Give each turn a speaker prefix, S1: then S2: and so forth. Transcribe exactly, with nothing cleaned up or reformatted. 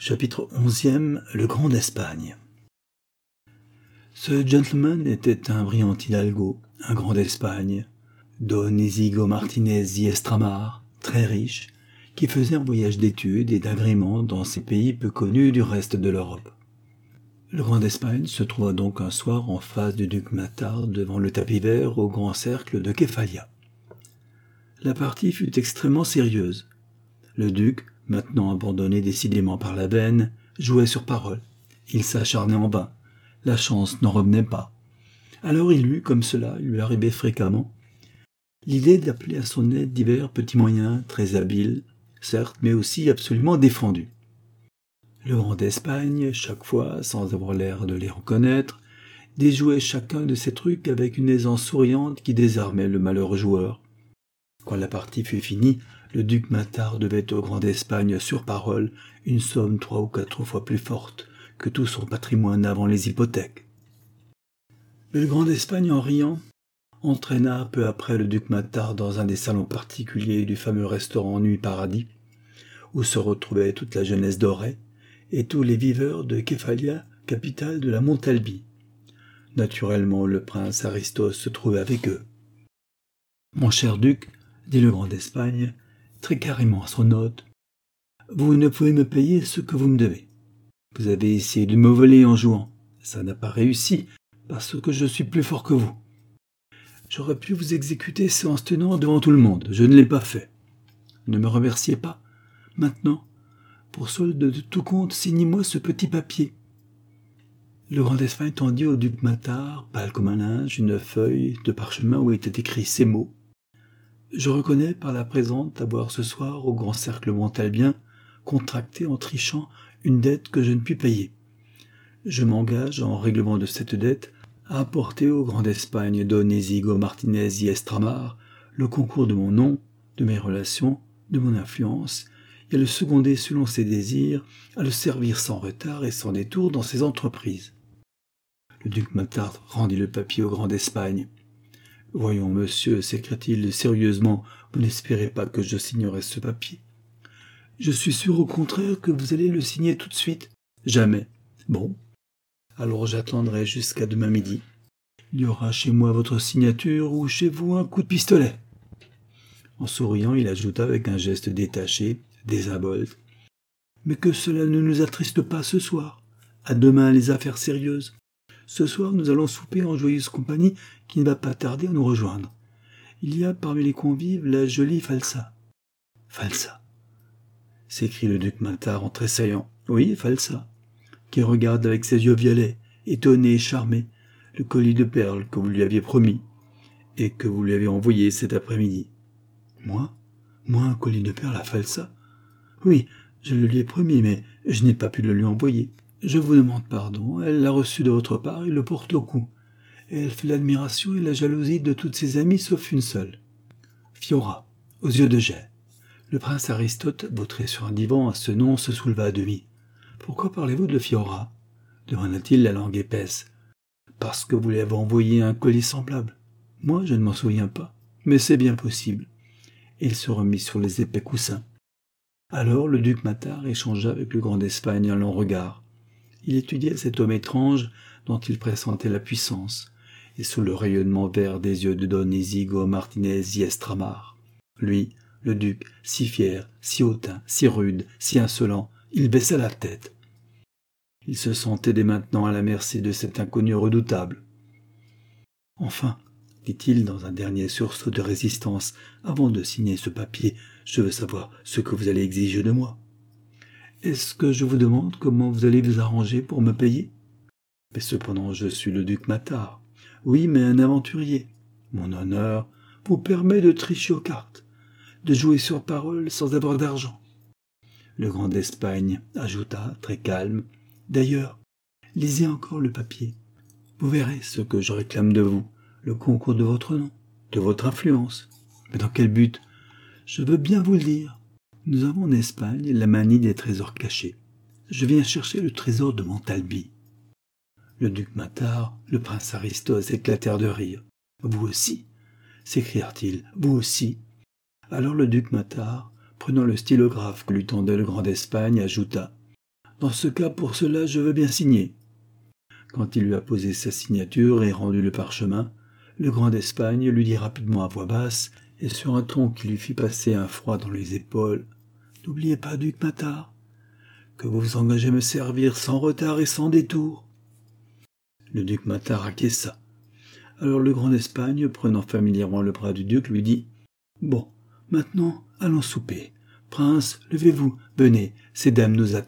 S1: Chapitre onzième. Le Grand d'Espagne. Ce gentleman était un brillant hidalgo, un grand d'Espagne, Don Isidro Martinez y Estramar, très riche, qui faisait un voyage d'études et d'agrément dans ces pays peu connus du reste de l'Europe. Le Grand d'Espagne se trouva donc un soir en face du duc Matard devant le tapis vert au grand cercle de Kefalla. La partie fut extrêmement sérieuse. Le duc, maintenant abandonné décidément par la veine, jouait sur parole. Il s'acharnait en vain. La chance n'en revenait pas. Alors il eut, comme cela lui arrivait fréquemment, l'idée d'appeler à son aide divers petits moyens, très habiles, certes, mais aussi absolument défendus. Le Grand d'Espagne, chaque fois, sans avoir l'air de les reconnaître, déjouait chacun de ces trucs avec une aisance souriante qui désarmait le malheureux joueur. Quand la partie fut finie, le duc Matard devait au Grand d'Espagne sur parole une somme trois ou quatre fois plus forte que tout son patrimoine avant les hypothèques. Mais le Grand d'Espagne, en riant, entraîna peu après le duc Matard dans un des salons particuliers du fameux restaurant Nuit Paradis, où se retrouvait toute la jeunesse dorée et tous les viveurs de Kefalla, capitale de la Montalbie. Naturellement, le prince Aristos se trouvait avec eux. « Mon cher duc, dit le Grand d'Espagne, très carrément à son hôte, vous ne pouvez me payer ce que vous me devez. Vous avez essayé de me voler en jouant. Ça n'a pas réussi, parce que je suis plus fort que vous. J'aurais pu vous exécuter séance tenante devant tout le monde. Je ne l'ai pas fait. Ne me remerciez pas. Maintenant, pour solde de tout compte, signez-moi ce petit papier. » Le Grand d'Espagne tendit au duc Matard, pâle comme un linge, une feuille de parchemin où étaient écrits ces mots. Je reconnais par la présente avoir ce soir, au grand cercle montalbien, contracté en trichant une dette que je ne puis payer. Je m'engage, en règlement de cette dette, à apporter au Grand d'Espagne Don Isidro Martinez y Estramar le concours de mon nom, de mes relations, de mon influence, et à le seconder selon ses désirs, à le servir sans retard et sans détour dans ses entreprises. Le duc Matard rendit le papier au Grand d'Espagne. « Voyons, monsieur, s'écria-t-il sérieusement, vous n'espérez pas que je signerai ce papier. Je suis sûr au contraire que vous allez le signer tout de suite. Jamais. Bon. Alors j'attendrai jusqu'à demain midi. Il y aura chez moi votre signature ou chez vous un coup de pistolet. » En souriant, il ajouta avec un geste détaché, désinvolte. « Mais que cela ne nous attriste pas ce soir. À demain les affaires sérieuses. Ce soir, nous allons souper en joyeuse compagnie qui ne va pas tarder à nous rejoindre. Il y a parmi les convives la jolie Falsa. »« Falsa » s'écrie le duc Matard en tressaillant. « Oui, Falsa, qui regarde avec ses yeux violets, étonné et charmé, le collier de perles que vous lui aviez promis et que vous lui avez envoyé cet après-midi. »« Moi ? Moi, un collier de perles à Falsa ? Oui, je le lui ai promis, mais je n'ai pas pu le lui envoyer. Je vous demande pardon, elle l'a reçu de votre part et le porte au cou. Et elle fait l'admiration et la jalousie de toutes ses amies sauf une seule. Fiora, aux yeux de jet. » Le prince Aristote, vautré sur un divan à ce nom, se souleva à demi. « Pourquoi parlez-vous de Fiora » demanda-t-il la langue épaisse. « Parce que vous lui avez envoyé un collier semblable. Moi, je ne m'en souviens pas, mais c'est bien possible. » Et il se remit sur les épais coussins. Alors le duc Matard échangea avec le Grand d'Espagne un long regard. Il étudiait cet homme étrange dont il pressentait la puissance, et sous le rayonnement vert des yeux de Don Isidro Martinez y Estramar. Lui, le duc, si fier, si hautain, si rude, si insolent, il baissa la tête. Il se sentait dès maintenant à la merci de cet inconnu redoutable. « Enfin, dit-il dans un dernier sursaut de résistance, avant de signer ce papier, je veux savoir ce que vous allez exiger de moi. Est-ce que je vous demande comment vous allez vous arranger pour me payer ? Mais cependant, je suis le duc Matard. Oui, mais un aventurier. Mon honneur vous permet de tricher aux cartes, de jouer sur parole sans avoir d'argent. » Le Grand d'Espagne ajouta, très calme, « D'ailleurs, lisez encore le papier. Vous verrez ce que je réclame de vous, le concours de votre nom, de votre influence. Mais dans quel but ? Je veux bien vous le dire. Nous avons en Espagne la manie des trésors cachés. Je viens chercher le trésor de Montalbie. » Le duc Matard, le prince Aristos éclatèrent de rire. « Vous aussi » s'écrièrent-ils. « Vous aussi » Alors le duc Matard, prenant le stylographe que lui tendait le Grand d'Espagne, ajouta Dans ce cas, pour cela, je veux bien signer. » Quand il lui a posé sa signature et rendu le parchemin, le grand d'Espagne lui dit rapidement à voix basse, et sur un ton qui lui fit passer un froid dans les épaules, « N'oubliez pas, duc Matard, que vous vous engagez à me servir sans retard et sans détour. » Le duc Matard acquiesça. Alors le grand d'Espagne, prenant familièrement le bras du duc, lui dit « Bon, maintenant, allons souper. Prince, levez-vous, venez, ces dames nous attendent. »